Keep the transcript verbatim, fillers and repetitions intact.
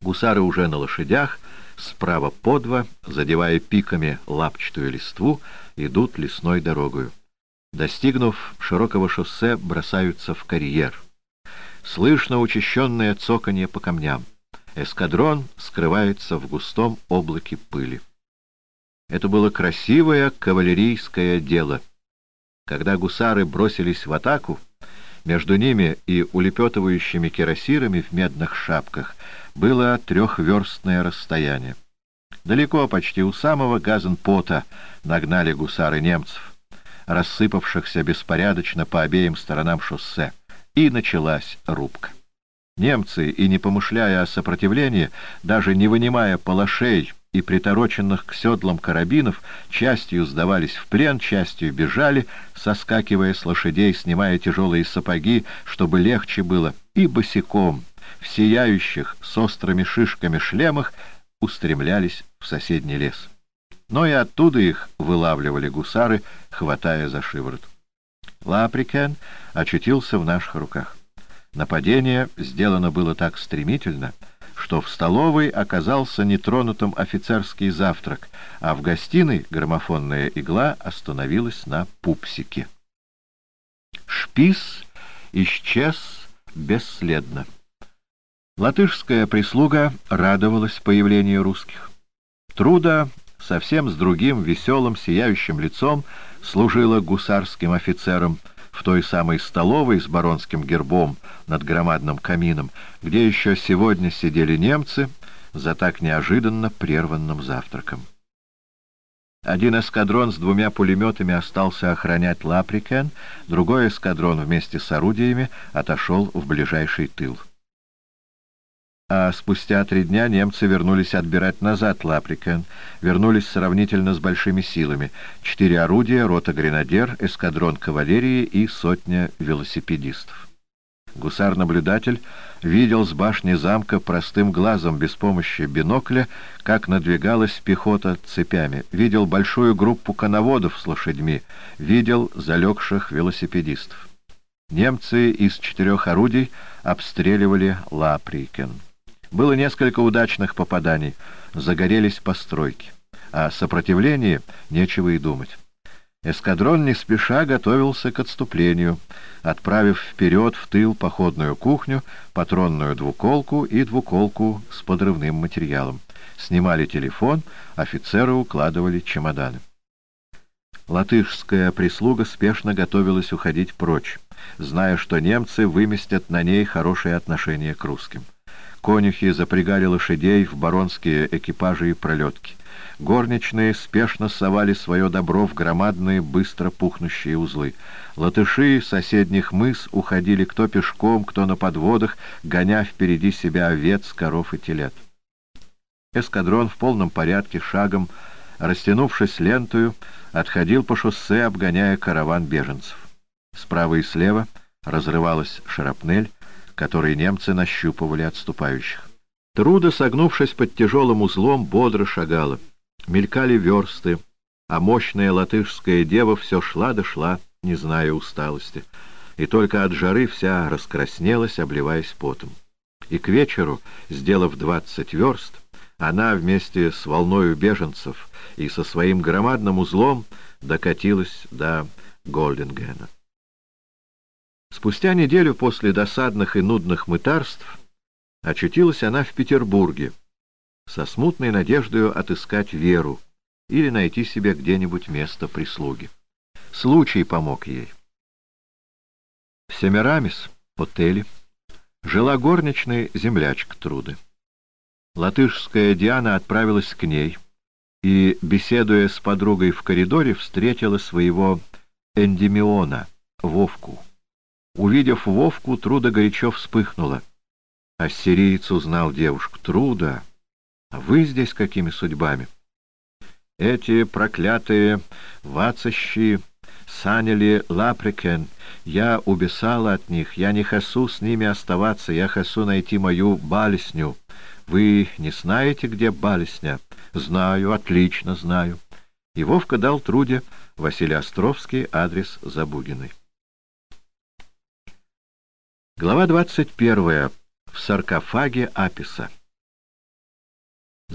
Гусары уже на лошадях, справа по два, задевая пиками лапчатую листву, идут лесной дорогою. Достигнув широкого шоссе, бросаются в карьер. Слышно учащенное цоканье по камням. Эскадрон скрывается в густом облаке пыли. Это было красивое кавалерийское дело. Когда гусары бросились в атаку, между ними и улепетывающими кирасирами в медных шапках было трехверстное расстояние. Далеко, почти у самого Газенпота, нагнали гусары немцев, рассыпавшихся беспорядочно по обеим сторонам шоссе, и началась рубка. Немцы, и не помышляя о сопротивлении, даже не вынимая палашей и притороченных к седлам карабинов, частью сдавались в плен, частью бежали, соскакивая с лошадей, снимая тяжелые сапоги, чтобы легче было, и босиком, в сияющих с острыми шишками шлемах, устремлялись в соседний лес. Но и оттуда их вылавливали гусары, хватая за шиворот. Лаприкен очутился в наших руках. Нападение сделано было так стремительно, что в столовой оказался нетронутым офицерский завтрак, а в гостиной граммофонная игла остановилась на пупсике. Шпиц исчез бесследно. Латышская прислуга радовалась появлению русских. Труда совсем с другим веселым, сияющим лицом служила гусарским офицером в той самой столовой с баронским гербом над громадным камином, где еще сегодня сидели немцы за так неожиданно прерванным завтраком. Один эскадрон с двумя пулеметами остался охранять Лаприкен, другой эскадрон вместе с орудиями отошел в ближайший тыл. А спустя три дня немцы вернулись отбирать назад Лаприкен, вернулись сравнительно с большими силами. Четыре орудия, рота гренадер, эскадрон кавалерии и сотня велосипедистов. Гусар-наблюдатель видел с башни замка простым глазом, без помощи бинокля, как надвигалась пехота цепями, видел большую группу коноводов с лошадьми, видел залегших велосипедистов. Немцы из четырех орудий обстреливали Лаприкен. Было несколько удачных попаданий, загорелись постройки, а о сопротивлении нечего и думать. Эскадрон не спеша готовился к отступлению, отправив вперед в тыл походную кухню, патронную двуколку и двуколку с подрывным материалом. Снимали телефон, офицеры укладывали чемоданы. Латышская прислуга спешно готовилась уходить прочь, зная, что немцы выместят на ней хорошее отношение к русским. Конюхи запрягали лошадей в баронские экипажи и пролетки. Горничные спешно совали свое добро в громадные, быстро пухнущие узлы. Латыши соседних мыс уходили кто пешком, кто на подводах, гоня впереди себя овец, коров и телят. Эскадрон в полном порядке, шагом, растянувшись лентою, отходил по шоссе, обгоняя караван беженцев. Справа и слева разрывалась шрапнель, которые немцы нащупывали отступающих. Труда, согнувшись под тяжелым узлом, бодро шагала. Мелькали версты, а мощная латышская дева все шла да шла, не зная усталости, и только от жары вся раскраснелась, обливаясь потом. И к вечеру, сделав двадцать верст, она вместе с волною беженцев и со своим громадным узлом докатилась до Голдингена. Спустя неделю после досадных и нудных мытарств очутилась она в Петербурге, со смутной надеждой отыскать Веру или найти себе где-нибудь место прислуги. Случай помог ей. В Семирамис, отеле, жила горничная землячка Труды. Латышская Диана отправилась к ней и, беседуя с подругой в коридоре, встретила своего Эндимиона, Вовку. Увидев Вовку, Труда горячо вспыхнула. Ассириец узнал девушку. «Труда, а вы здесь какими судьбами?» «Эти проклятые вацащи саняли Лаприкен. Я убесала от них. Я не хочу с ними оставаться. Я хочу найти мою балесню. Вы не знаете, где балесня?» «Знаю, отлично знаю». И Вовка дал Труде Василий Островский адрес Забугиной. Глава двадцать первая. В саркофаге Аписа.